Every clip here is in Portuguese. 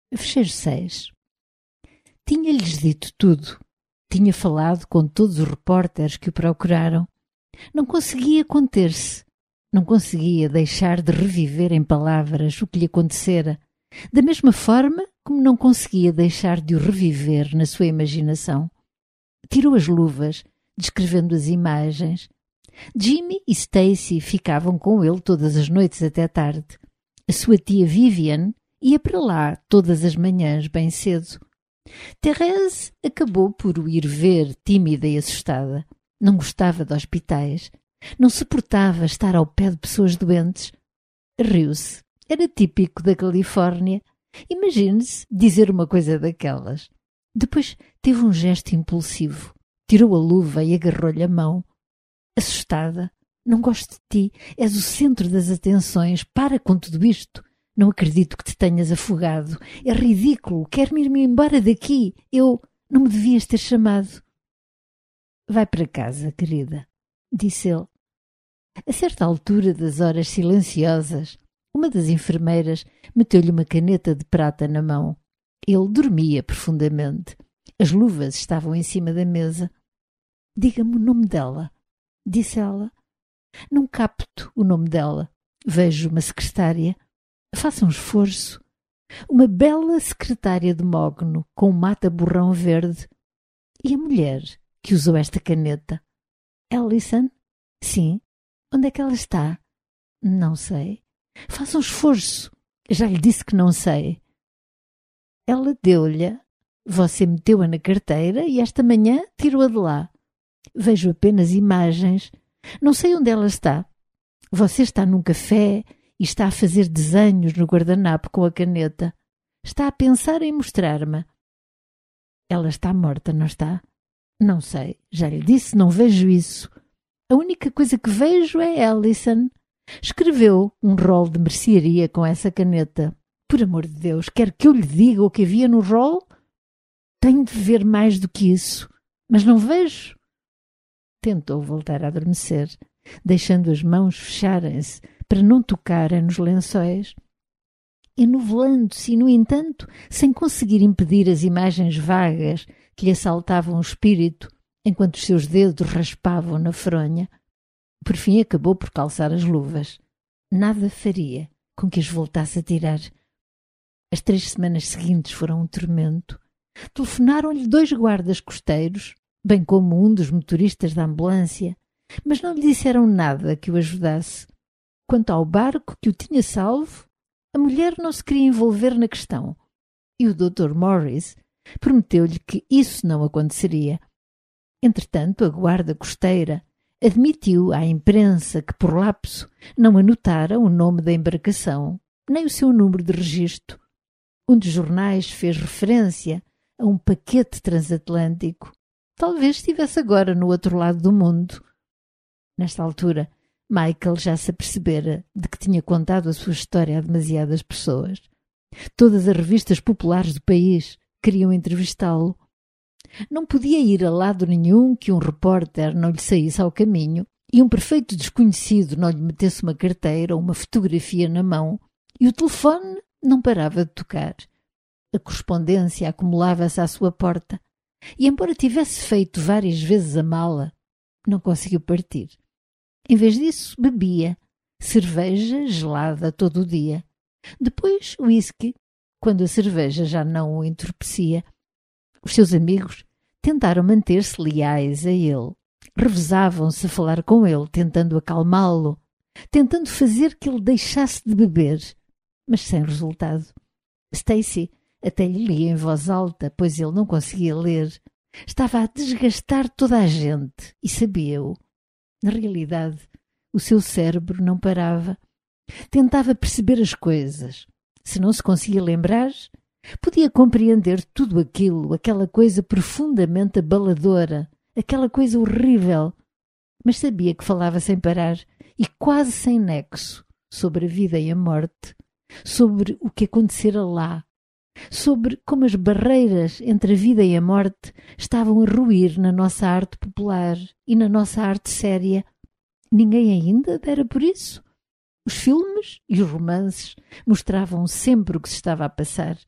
Fecheiro 6. Tinha-lhes dito tudo. Tinha falado com todos os repórteres que o procuraram. Não conseguia conter-se. Não conseguia deixar de reviver em palavras o que lhe acontecera, da mesma forma como não conseguia deixar de o reviver na sua imaginação. Tirou as luvas, descrevendo as imagens. Jimmy e Stacy ficavam com ele todas as noites até tarde. A sua tia Vivian ia para lá todas as manhãs bem cedo. Thérèse acabou por o ir ver, tímida e assustada. Não gostava de hospitais. Não suportava estar ao pé de pessoas doentes. Riu-se. Era típico da Califórnia. Imagine-se dizer uma coisa daquelas. Depois teve um gesto impulsivo. Tirou a luva e agarrou-lhe a mão. Assustada. Não gosto de ti. És o centro das atenções. Para com tudo isto. Não acredito que te tenhas afogado. É ridículo. Quero-me ir-me embora daqui. Não me devias ter chamado. Vai para casa, querida, disse ele. A certa altura das horas silenciosas, uma das enfermeiras meteu-lhe uma caneta de prata na mão. Ele dormia profundamente. As luvas estavam em cima da mesa. Diga-me o nome dela, disse ela. Não capto o nome dela. Vejo uma secretária. Faça um esforço. Uma bela secretária de mogno com um mata-borrão verde. E a mulher que usou esta caneta? Allison? Sim. Onde é que ela está? Não sei. Faça um esforço. Já lhe disse que não sei. Ela deu-lhe. Você meteu-a na carteira e esta manhã tirou-a de lá. Vejo apenas imagens. Não sei onde ela está. Você está num café e está a fazer desenhos no guardanapo com a caneta. Está a pensar em mostrar-me. Ela está morta, não está? Não sei. Já lhe disse, não vejo isso. A única coisa que vejo é Allison. Escreveu um rol de mercearia com essa caneta. Por amor de Deus, quer que eu lhe diga o que havia no rol? Tenho de ver mais do que isso. Mas não vejo. Tentou voltar a adormecer, deixando as mãos fecharem-se para não tocarem nos lençóis. Enovelando-se e, no entanto, sem conseguir impedir as imagens vagas que lhe assaltavam o espírito, enquanto os seus dedos raspavam na fronha. Por fim acabou por calçar as luvas. Nada faria com que as voltasse a tirar. As 3 semanas seguintes foram um tormento. Telefonaram-lhe 2 guardas costeiros, bem como um dos motoristas da ambulância, mas não lhe disseram nada que o ajudasse. Quanto ao barco que o tinha salvo, a mulher não se queria envolver na questão, e o Dr. Morris prometeu-lhe que isso não aconteceria. Entretanto, a guarda costeira admitiu à imprensa que, por lapso, não anotara o nome da embarcação, nem o seu número de registro. Um dos jornais fez referência a um paquete transatlântico. Talvez estivesse agora no outro lado do mundo. Nesta altura, Michael já se apercebera de que tinha contado a sua história a demasiadas pessoas. Todas as revistas populares do país queriam entrevistá-lo. Não podia ir a lado nenhum que um repórter não lhe saísse ao caminho e um perfeito desconhecido não lhe metesse uma carteira ou uma fotografia na mão, e o telefone não parava de tocar. A correspondência acumulava-se à sua porta, e embora tivesse feito várias vezes a mala, não conseguiu partir. Em vez disso, bebia cerveja gelada todo o dia. Depois, whisky, quando a cerveja já não o entorpecia. Os seus amigos tentaram manter-se leais a ele. Revezavam-se a falar com ele, tentando acalmá-lo, tentando fazer que ele deixasse de beber, mas sem resultado. Stacy até lhe lia em voz alta, pois ele não conseguia ler. Estava a desgastar toda a gente e sabia-o. Na realidade, o seu cérebro não parava. Tentava perceber as coisas. Se não se conseguia lembrar, podia compreender tudo aquilo, aquela coisa profundamente abaladora, aquela coisa horrível, mas sabia que falava sem parar e quase sem nexo sobre a vida e a morte, sobre o que acontecera lá, sobre como as barreiras entre a vida e a morte estavam a ruir na nossa arte popular e na nossa arte séria. Ninguém ainda dera por isso. Os filmes e os romances mostravam sempre o que se estava a passar.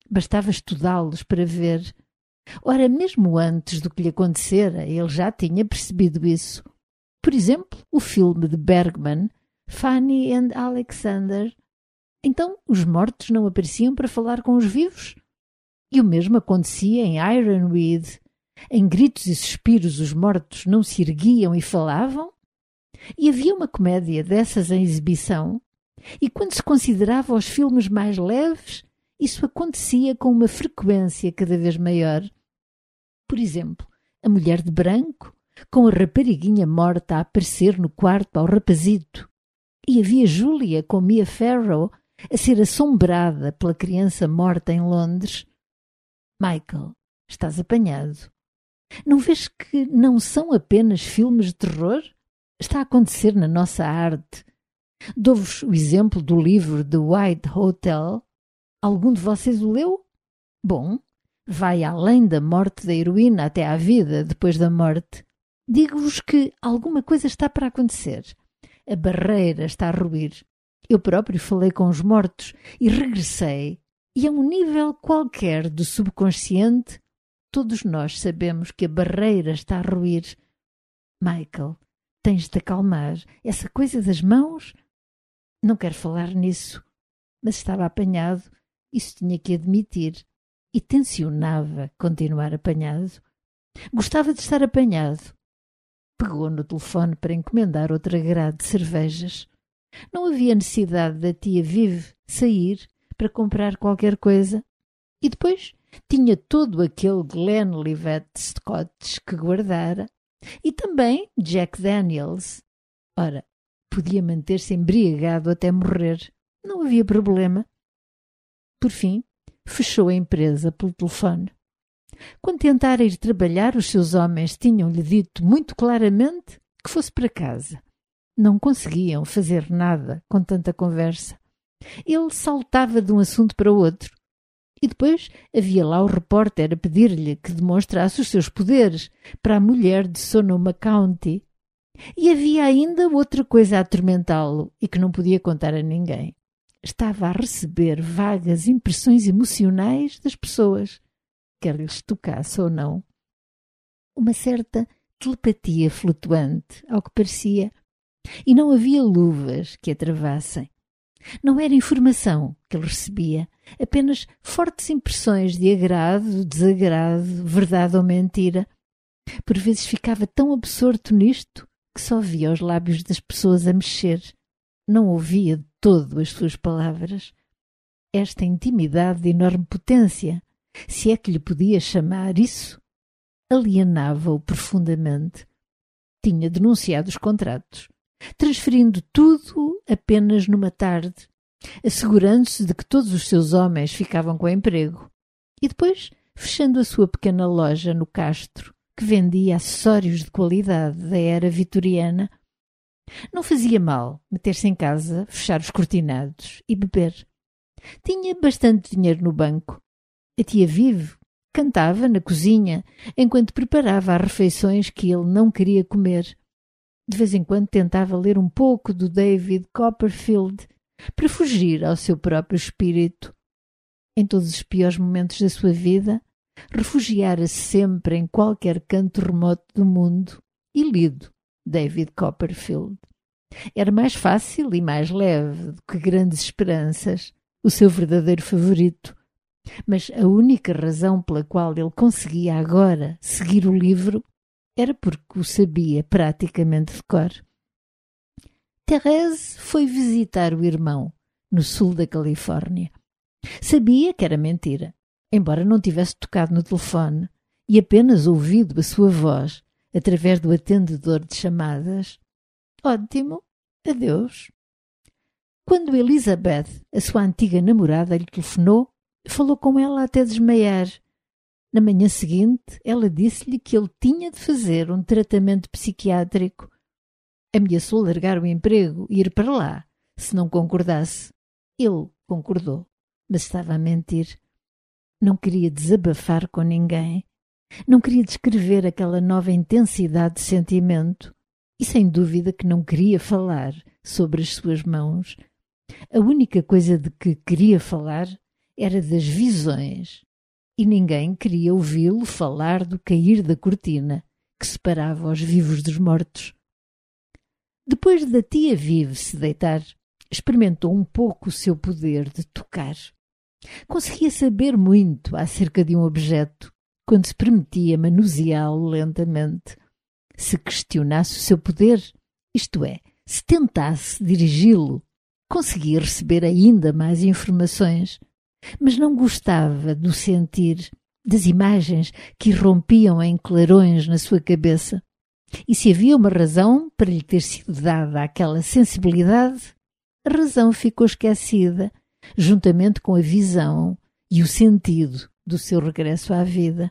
Bastava estudá-los para ver. Ora, mesmo antes do que lhe acontecera, ele já tinha percebido isso. Por exemplo, o filme de Bergman, Fanny and Alexander. Então, os mortos não apareciam para falar com os vivos? E o mesmo acontecia em Ironweed. Em gritos e suspiros os mortos não se erguiam e falavam? E havia uma comédia dessas em exibição? E quando se considerava os filmes mais leves, isso acontecia com uma frequência cada vez maior. Por exemplo, A Mulher de Branco, com a rapariguinha morta a aparecer no quarto ao rapazito. E havia Júlia com Mia Farrow a ser assombrada pela criança morta em Londres. Michael, estás apanhado. Não vês que não são apenas filmes de terror? Está a acontecer na nossa arte. Dou-vos o exemplo do livro The White Hotel. Algum de vocês o leu? Bom, vai além da morte da heroína até à vida depois da morte. Digo-vos que alguma coisa está para acontecer. A barreira está a ruir. Eu próprio falei com os mortos e regressei. E a um nível qualquer do subconsciente, todos nós sabemos que a barreira está a ruir. Michael, tens de acalmar. Essa coisa das mãos? Não quero falar nisso. Mas estava apanhado. Isso tinha que admitir. E tencionava continuar apanhado. Gostava de estar apanhado. Pegou no telefone para encomendar outra grade de cervejas. Não havia necessidade da tia Vive sair para comprar qualquer coisa. E depois tinha todo aquele Glenlivet Scotch que guardara e também Jack Daniels. Ora, podia manter-se embriagado até morrer. Não havia problema. Por fim, fechou a empresa pelo telefone. Quando tentara ir trabalhar, os seus homens tinham-lhe dito muito claramente que fosse para casa. Não conseguiam fazer nada com tanta conversa. Ele saltava de um assunto para o outro. E depois havia lá o repórter a pedir-lhe que demonstrasse os seus poderes para a mulher de Sonoma County. E havia ainda outra coisa a atormentá-lo e que não podia contar a ninguém. Estava a receber vagas impressões emocionais das pessoas, quer lhes tocasse ou não. Uma certa telepatia flutuante, ao que parecia. E não havia luvas que a travassem. Não era informação que ele recebia, apenas fortes impressões de agrado, desagrado, verdade ou mentira. Por vezes ficava tão absorto nisto que só via os lábios das pessoas a mexer. Não ouvia de todo as suas palavras. Esta intimidade de enorme potência, se é que lhe podia chamar isso, alienava-o profundamente. Tinha denunciado os contratos, transferindo tudo apenas numa tarde, assegurando-se de que todos os seus homens ficavam com emprego, e depois fechando a sua pequena loja no Castro, que vendia acessórios de qualidade da era vitoriana. Não fazia mal meter-se em casa, fechar os cortinados e beber. Tinha bastante dinheiro no banco. A tia Vive cantava na cozinha enquanto preparava as refeições que ele não queria comer. De vez em quando tentava ler um pouco do David Copperfield para fugir ao seu próprio espírito. Em todos os piores momentos da sua vida, refugiara-se sempre em qualquer canto remoto do mundo e lido David Copperfield. Era mais fácil e mais leve do que Grandes Esperanças, o seu verdadeiro favorito. Mas a única razão pela qual ele conseguia agora seguir o livro era porque o sabia praticamente de cor. Thérèse foi visitar o irmão, no sul da Califórnia. Sabia que era mentira, embora não tivesse tocado no telefone e apenas ouvido a sua voz através do atendedor de chamadas. Ótimo, adeus. Quando Elizabeth, a sua antiga namorada, lhe telefonou, falou com ela até desmaiar. Na manhã seguinte, ela disse-lhe que ele tinha de fazer um tratamento psiquiátrico. Ameaçou largar o emprego e ir para lá, se não concordasse. Ele concordou, mas estava a mentir. Não queria desabafar com ninguém. Não queria descrever aquela nova intensidade de sentimento. E sem dúvida que não queria falar sobre as suas mãos. A única coisa de que queria falar era das visões, e ninguém queria ouvi-lo falar do cair da cortina que separava os vivos dos mortos. Depois da tia Vive se deitar, experimentou um pouco o seu poder de tocar. Conseguia saber muito acerca de um objeto quando se permitia manuseá-lo lentamente. Se questionasse o seu poder, isto é, se tentasse dirigi-lo, conseguia receber ainda mais informações, mas não gostava do sentir, das imagens que irrompiam em clarões na sua cabeça. E se havia uma razão para lhe ter sido dada aquela sensibilidade, a razão ficou esquecida, juntamente com a visão e o sentido do seu regresso à vida.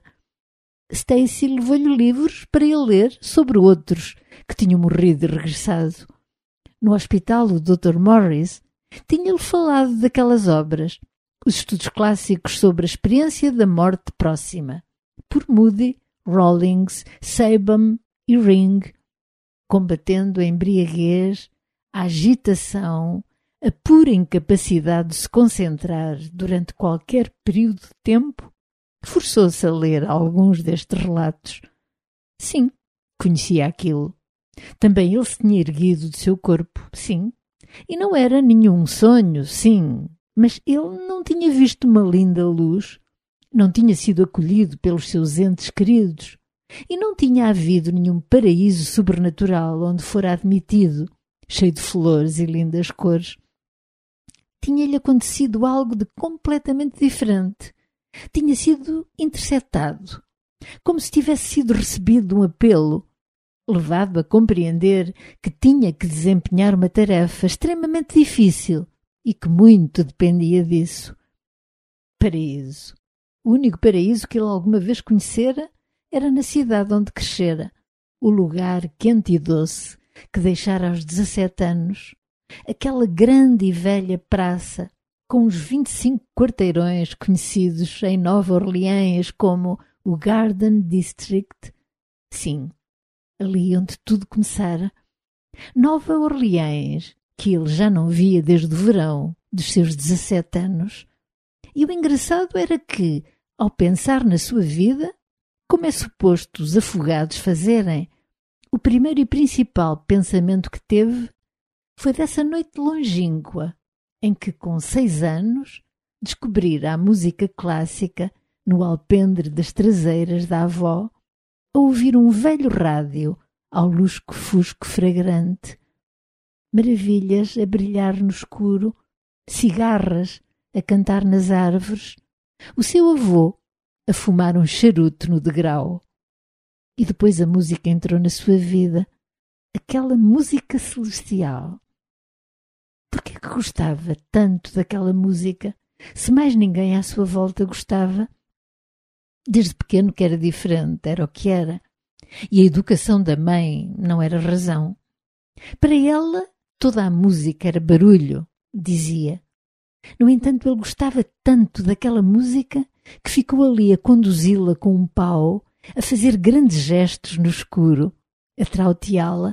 Stacy levou-lhe livros para ele ler sobre outros que tinham morrido e regressado. No hospital, o Dr. Morris tinha-lhe falado daquelas obras, os estudos clássicos sobre a experiência da morte próxima, por Moody, Rawlings, Sabin e Ring, combatendo a embriaguez, a agitação, a pura incapacidade de se concentrar durante qualquer período de tempo. Forçou-se a ler alguns destes relatos. Sim, conhecia aquilo. Também ele se tinha erguido do seu corpo, sim. E não era nenhum sonho, sim. Mas ele não tinha visto uma linda luz, não tinha sido acolhido pelos seus entes queridos, e não tinha havido nenhum paraíso sobrenatural onde fora admitido, cheio de flores e lindas cores. Tinha-lhe acontecido algo de completamente diferente. Tinha sido interceptado, como se tivesse sido recebido um apelo, levado a compreender que tinha que desempenhar uma tarefa extremamente difícil e que muito dependia disso. Paraíso. O único paraíso que ele alguma vez conhecera era na cidade onde crescera, o lugar quente e doce que deixara aos 17 anos, aquela grande e velha praça com os 25 quarteirões conhecidos em Nova Orleans como o Garden District. Sim, ali onde tudo começara. Nova Orleans, que ele já não via desde o verão dos seus 17 anos. E o engraçado era que, ao pensar na sua vida, como é suposto os afogados fazerem, o primeiro e principal pensamento que teve foi dessa noite longínqua, em que, com 6 anos, descobrira a música clássica no alpendre das traseiras da avó, a ouvir um velho rádio ao lusco-fusco fragrante, maravilhas a brilhar no escuro, cigarras a cantar nas árvores, o seu avô a fumar um charuto no degrau. E depois a música entrou na sua vida, aquela música celestial. Por que gostava tanto daquela música, se mais ninguém à sua volta gostava? Desde pequeno que era diferente, era o que era. E a educação da mãe não era razão. Para ela, toda a música era barulho, dizia. No entanto, ele gostava tanto daquela música que ficou ali a conduzi-la com um pau, a fazer grandes gestos no escuro, a trauteá-la.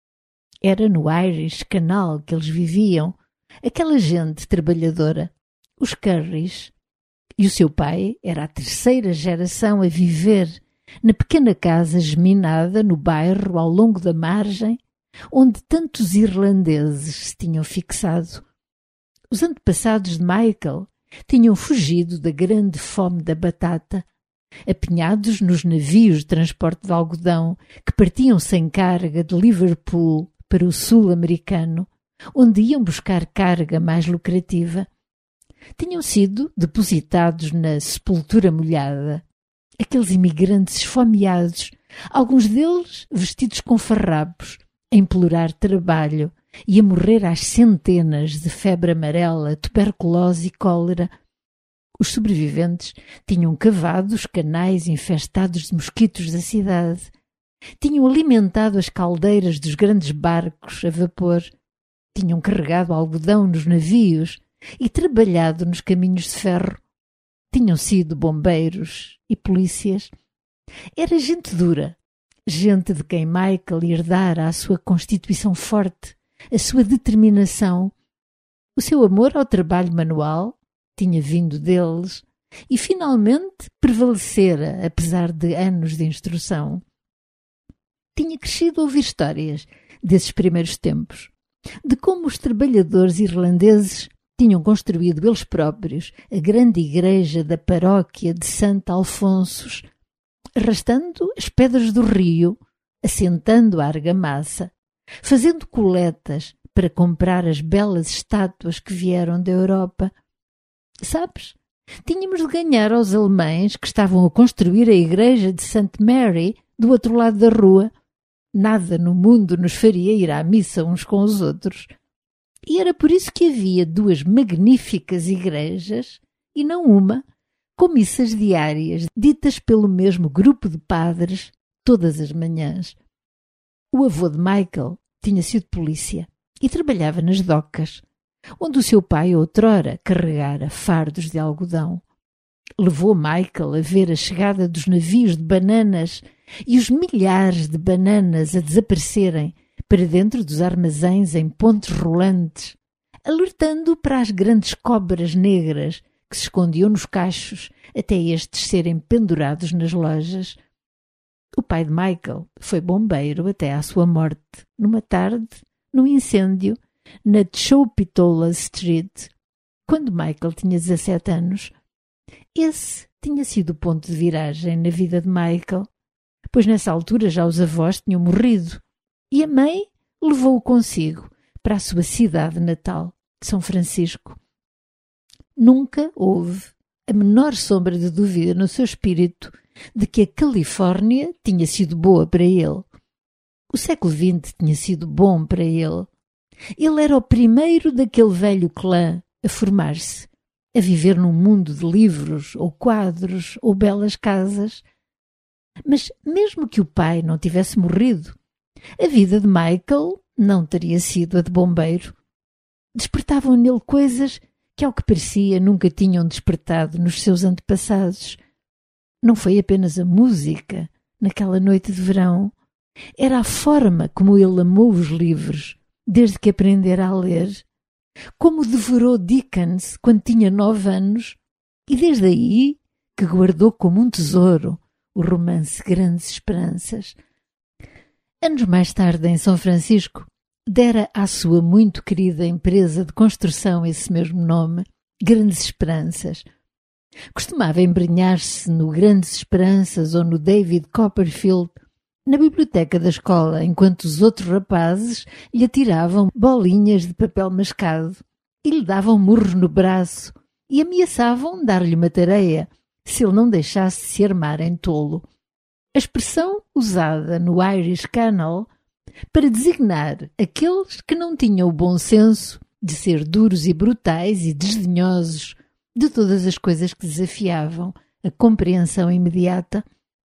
Era no Irish Canal que eles viviam, aquela gente trabalhadora, os Currys. E o seu pai era a 3ª geração a viver na pequena casa geminada no bairro ao longo da margem, onde tantos irlandeses se tinham fixado. Os antepassados de Michael tinham fugido da grande fome da batata, apinhados nos navios de transporte de algodão que partiam sem carga de Liverpool para o sul americano, onde iam buscar carga mais lucrativa. Tinham sido depositados na sepultura molhada, aqueles imigrantes esfomeados, alguns deles vestidos com farrapos, a implorar trabalho e a morrer às centenas de febre amarela, tuberculose e cólera. Os sobreviventes tinham cavado os canais infestados de mosquitos da cidade, tinham alimentado as caldeiras dos grandes barcos a vapor, tinham carregado algodão nos navios e trabalhado nos caminhos de ferro. Tinham sido bombeiros e polícias. Era gente dura, gente de quem Michael herdara a sua constituição forte, a sua determinação, o seu amor ao trabalho manual tinha vindo deles e finalmente prevalecera, apesar de anos de instrução. Tinha crescido a ouvir histórias desses primeiros tempos, de como os trabalhadores irlandeses tinham construído eles próprios a grande igreja da paróquia de Santo Alfonsos, arrastando as pedras do rio, assentando a argamassa, fazendo coletas para comprar as belas estátuas que vieram da Europa. Sabes, tínhamos de ganhar aos alemães que estavam a construir a igreja de St. Mary do outro lado da rua. Nada no mundo nos faria ir à missa uns com os outros. E era por isso que havia 2 magníficas igrejas, e não uma, com missas diárias, ditas pelo mesmo grupo de padres, todas as manhãs. O avô de Michael tinha sido polícia e trabalhava nas docas, onde o seu pai outrora carregara fardos de algodão. Levou Michael a ver a chegada dos navios de bananas e os milhares de bananas a desaparecerem para dentro dos armazéns em pontes rolantes, alertando para as grandes cobras negras que se escondiam nos cachos até estes serem pendurados nas lojas. O pai de Michael foi bombeiro até à sua morte, numa tarde, num incêndio, na Chowpitola Street, quando Michael tinha 17 anos. Esse tinha sido o ponto de viragem na vida de Michael, pois nessa altura já os avós tinham morrido e a mãe levou-o consigo para a sua cidade natal, São Francisco. Nunca houve a menor sombra de dúvida no seu espírito de que a Califórnia tinha sido boa para ele. O século XX tinha sido bom para ele. Ele era o primeiro daquele velho clã a formar-se, a viver num mundo de livros, ou quadros, ou belas casas. Mas mesmo que o pai não tivesse morrido, a vida de Michael não teria sido a de bombeiro. Despertavam nele coisas que, ao que parecia, nunca tinham despertado nos seus antepassados. Não foi apenas a música, naquela noite de verão. Era a forma como ele amou os livros, desde que aprendera a ler. Como devorou Dickens quando tinha 9 anos, e desde aí que guardou como um tesouro o romance Grandes Esperanças. Anos mais tarde, em São Francisco, dera à sua muito querida empresa de construção esse mesmo nome, Grandes Esperanças. Costumava embrenhar-se no Grandes Esperanças ou no David Copperfield, na biblioteca da escola, enquanto os outros rapazes lhe atiravam bolinhas de papel mascado e lhe davam murros no braço e ameaçavam dar-lhe uma tareia se ele não deixasse de se armar em tolo. A expressão usada no Irish Channel para designar aqueles que não tinham o bom senso de ser duros e brutais e desdenhosos de todas as coisas que desafiavam a compreensão imediata.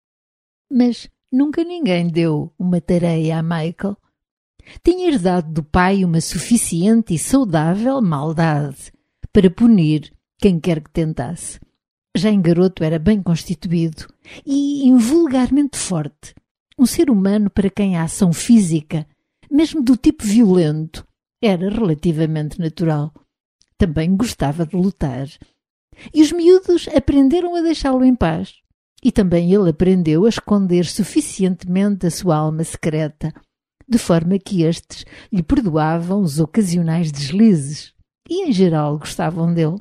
Mas nunca ninguém deu uma tareia a Michael. Tinha herdado do pai uma suficiente e saudável maldade para punir quem quer que tentasse. Já em garoto era bem constituído e invulgarmente forte. Um ser humano para quem a ação física, mesmo do tipo violento, era relativamente natural. Também gostava de lutar. E os miúdos aprenderam a deixá-lo em paz. E também ele aprendeu a esconder suficientemente a sua alma secreta, de forma que estes lhe perdoavam os ocasionais deslizes e, em geral, gostavam dele.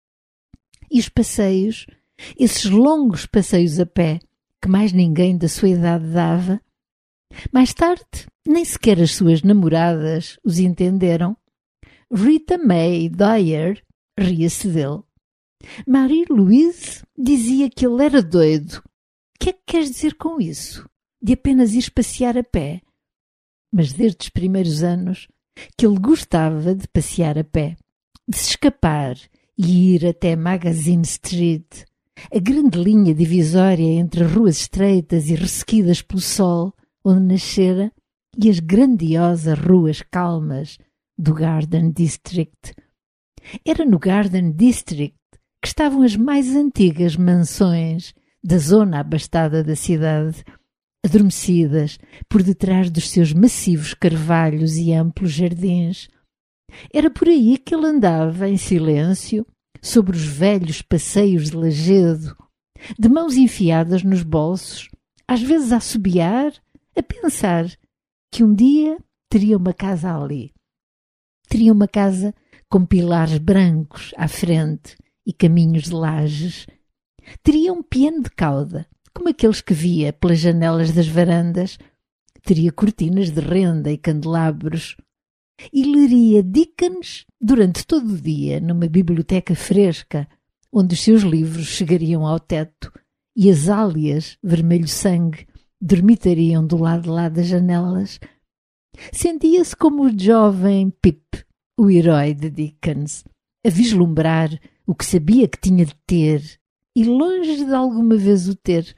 E os passeios, esses longos passeios a pé, que mais ninguém da sua idade dava. Mais tarde, nem sequer as suas namoradas os entenderam. Rita Mae Dyer ria-se dele. Marie-Louise dizia que ele era doido. O que é que queres dizer com isso? De apenas ir passear a pé? Mas desde os primeiros anos que ele gostava de passear a pé, de se escapar e ir até Magazine Street, a grande linha divisória entre ruas estreitas e ressequidas pelo sol, onde nascera, e as grandiosas ruas calmas do Garden District. Era no Garden District que estavam as mais antigas mansões da zona abastada da cidade, adormecidas por detrás dos seus massivos carvalhos e amplos jardins. Era por aí que ele andava em silêncio, sobre os velhos passeios de lajedo, de mãos enfiadas nos bolsos, às vezes a assobiar, a pensar que um dia teria uma casa ali. Teria uma casa com pilares brancos à frente e caminhos de lajes. Teria um piano de cauda, como aqueles que via pelas janelas das varandas. Teria cortinas de renda e candelabros. E leria Dickens durante todo o dia numa biblioteca fresca, onde os seus livros chegariam ao teto e as álias, vermelho sangue, dormitariam do lado de lá das janelas. Sentia-se como o jovem Pip, o herói de Dickens, a vislumbrar o que sabia que tinha de ter e longe de alguma vez o ter.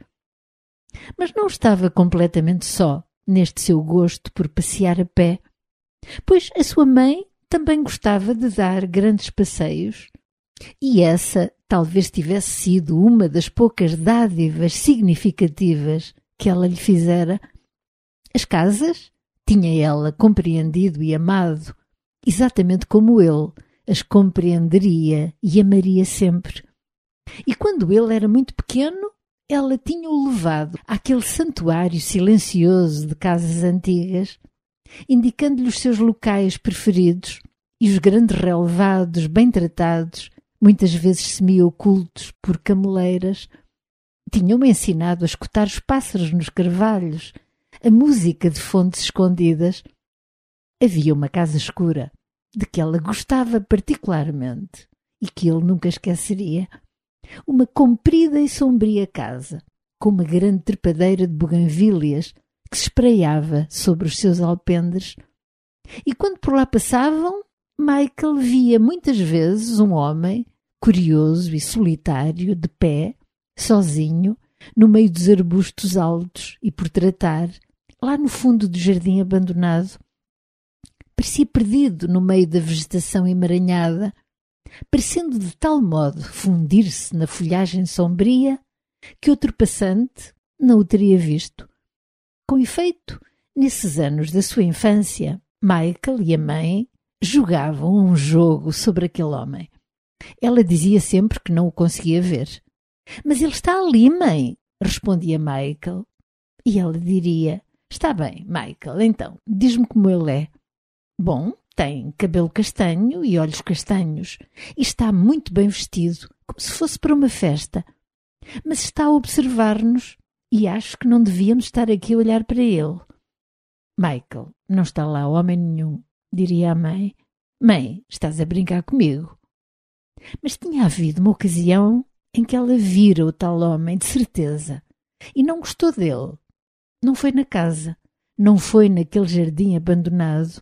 Mas não estava completamente só neste seu gosto por passear a pé, pois a sua mãe também gostava de dar grandes passeios, e essa talvez tivesse sido uma das poucas dádivas significativas que ela lhe fizera. As casas tinha ela compreendido e amado, exatamente como ele as compreenderia e amaria sempre. E quando ele era muito pequeno, ela tinha-o levado àquele santuário silencioso de casas antigas, indicando-lhe os seus locais preferidos e os grandes relevados bem tratados, muitas vezes semi-ocultos por cameleiras. Tinham-me ensinado a escutar os pássaros nos carvalhos, a música de fontes escondidas. Havia uma casa escura, de que ela gostava particularmente e que ele nunca esqueceria. Uma comprida e sombria casa, com uma grande trepadeira de buganvílias que se espraiava sobre os seus alpendres. E quando por lá passavam, Michael via muitas vezes um homem, curioso e solitário, de pé, sozinho, no meio dos arbustos altos e por tratar, lá no fundo do jardim abandonado. Parecia perdido no meio da vegetação emaranhada, parecendo de tal modo fundir-se na folhagem sombria que outro passante não o teria visto. Com efeito, nesses anos da sua infância, Michael e a mãe jogavam um jogo sobre aquele homem. Ela dizia sempre que não o conseguia ver. "Mas ele está ali, mãe", respondia Michael. E ela diria: "Está bem, Michael, então, diz-me como ele é." "Bom, tem cabelo castanho e olhos castanhos e está muito bem vestido, como se fosse para uma festa. Mas está a observar-nos e acho que não devíamos estar aqui a olhar para ele." "Michael, não está lá homem nenhum", diria a mãe. "Mãe, estás a brincar comigo." Mas tinha havido uma ocasião em que ela vira o tal homem, de certeza, e não gostou dele. Não foi na casa, não foi naquele jardim abandonado.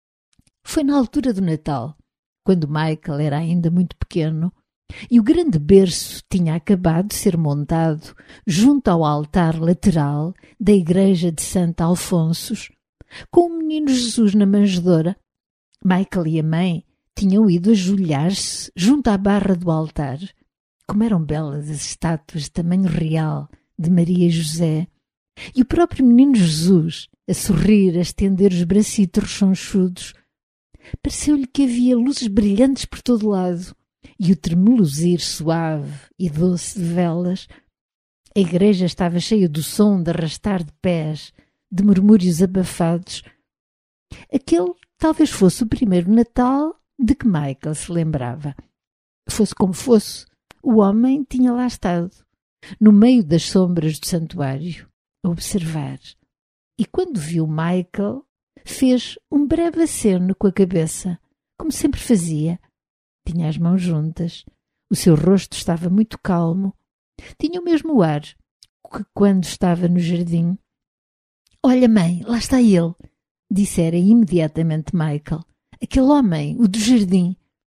Foi na altura do Natal, quando Michael era ainda muito pequeno, e o grande berço tinha acabado de ser montado junto ao altar lateral da igreja de Santo Alfonsos, com o menino Jesus na manjedoura. Michael e a mãe tinham ido ajoelhar-se junto à barra do altar. Como eram belas as estátuas de tamanho real de Maria e José, e o próprio menino Jesus a sorrir, a estender os bracitos rechonchudos. Pareceu-lhe que havia luzes brilhantes por todo lado e o tremeluzir suave e doce de velas. A igreja estava cheia do som de arrastar de pés, de murmúrios abafados. Aquele talvez fosse o primeiro Natal de que Michael se lembrava. Fosse como fosse, o homem tinha lá estado, no meio das sombras do santuário, a observar. E quando viu Michael, fez um breve aceno com a cabeça, como sempre fazia. Tinha as mãos juntas, o seu rosto estava muito calmo, tinha o mesmo ar que quando estava no jardim. "Olha, mãe, lá está ele", dissera imediatamente Michael. "Aquele homem, o do jardim."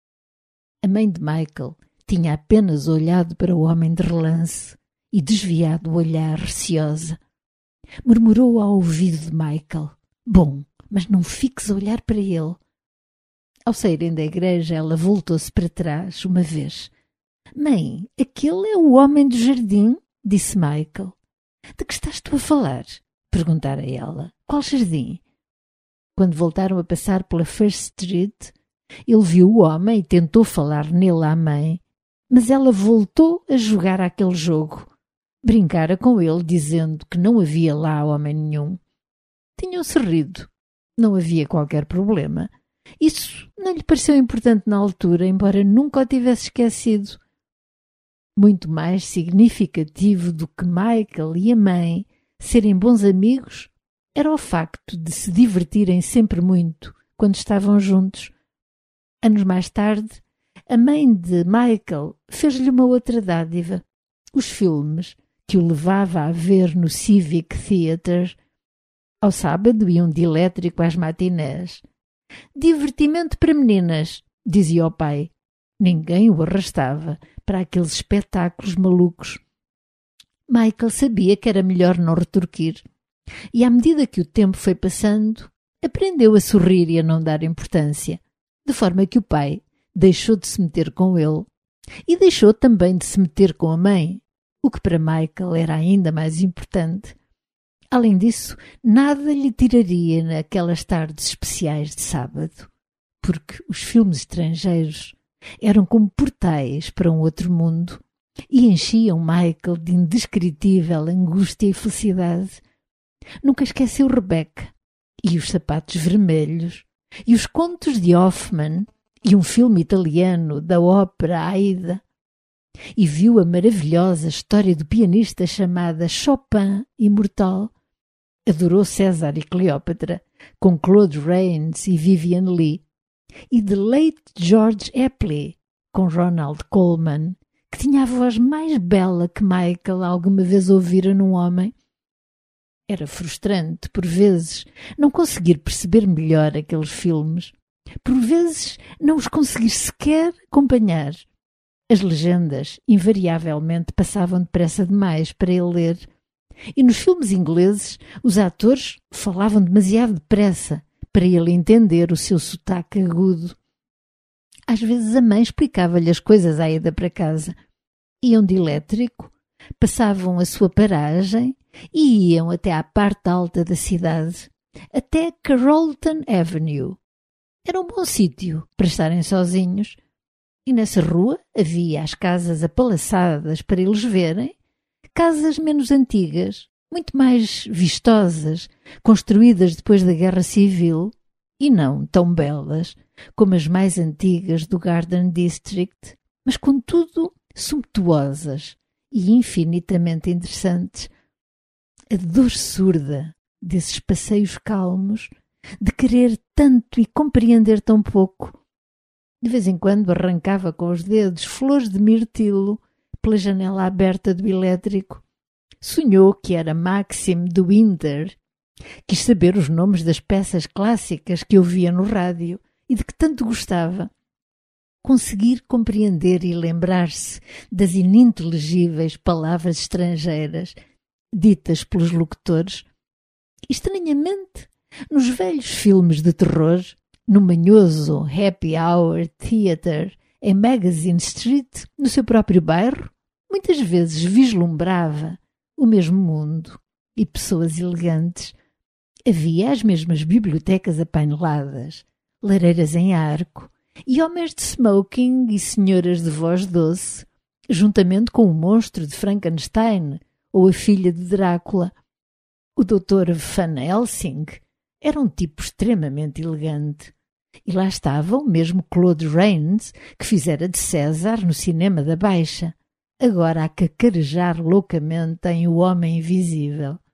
A mãe de Michael tinha apenas olhado para o homem de relance e desviado o olhar receosa. Murmurou ao ouvido de Michael: "Bom, mas não fiques a olhar para ele." Ao saírem da igreja, ela voltou-se para trás uma vez. "Mãe, aquele é o homem do jardim", disse Michael. "De que estás tu a falar?" perguntara ela. "Qual jardim?" Quando voltaram a passar pela First Street, ele viu o homem e tentou falar nele à mãe, mas ela voltou a jogar aquele jogo. Brincara com ele, dizendo que não havia lá homem nenhum. Tinham-se rido. Não havia qualquer problema. Isso não lhe pareceu importante na altura, embora nunca o tivesse esquecido. Muito mais significativo do que Michael e a mãe serem bons amigos era o facto de se divertirem sempre muito quando estavam juntos. Anos mais tarde, a mãe de Michael fez-lhe uma outra dádiva: os filmes que o levava a ver no Civic Theatre. Ao sábado iam de elétrico às matinés. Divertimento para meninas, dizia o pai. Ninguém o arrastava para aqueles espetáculos malucos. Michael sabia que era melhor não retorquir. E à medida que o tempo foi passando, aprendeu a sorrir e a não dar importância, de forma que o pai deixou de se meter com ele e deixou também de se meter com a mãe, o que para Michael era ainda mais importante. Além disso, nada lhe tiraria naquelas tardes especiais de sábado, porque os filmes estrangeiros eram como portais para um outro mundo e enchiam Michael de indescritível angústia e felicidade. Nunca esqueceu Rebecca e os sapatos vermelhos e os contos de Hoffmann e um filme italiano da ópera Aida, e viu a maravilhosa história do pianista chamada Chopin Imortal. Adorou César e Cleópatra, com Claude Rains e Vivian Leigh, e The Late George Epley, com Ronald Colman, que tinha a voz mais bela que Michael alguma vez ouvira num homem. Era frustrante, por vezes, não conseguir perceber melhor aqueles filmes, por vezes não os conseguir sequer acompanhar. As legendas, invariavelmente, passavam depressa demais para ele ler. E nos filmes ingleses, os atores falavam demasiado depressa para ele entender o seu sotaque agudo. Às vezes a mãe explicava-lhe as coisas à ida para casa. Iam de elétrico, passavam a sua paragem e iam até à parte alta da cidade, até Carrollton Avenue. Era um bom sítio para estarem sozinhos. E nessa rua havia as casas apalaçadas para eles verem, casas menos antigas, muito mais vistosas, construídas depois da Guerra Civil, e não tão belas como as mais antigas do Garden District, mas contudo sumptuosas e infinitamente interessantes. A dor surda desses passeios calmos, de querer tanto e compreender tão pouco. De vez em quando arrancava com os dedos flores de mirtilo pela janela aberta do elétrico. Sonhou que era Maxim de Winter. Quis saber os nomes das peças clássicas que ouvia no rádio e de que tanto gostava. Conseguir compreender e lembrar-se das ininteligíveis palavras estrangeiras ditas pelos locutores. Estranhamente, nos velhos filmes de terror, no manhoso Happy Hour Theatre em Magazine Street, no seu próprio bairro, muitas vezes vislumbrava o mesmo mundo e pessoas elegantes. Havia as mesmas bibliotecas apaineladas, lareiras em arco e homens de smoking e senhoras de voz doce, juntamente com o monstro de Frankenstein ou a filha de Drácula. O Dr. Van Helsing era um tipo extremamente elegante. E lá estava o mesmo Claude Rains, que fizera de César no cinema da Baixa, agora a cacarejar loucamente em O Homem Invisível.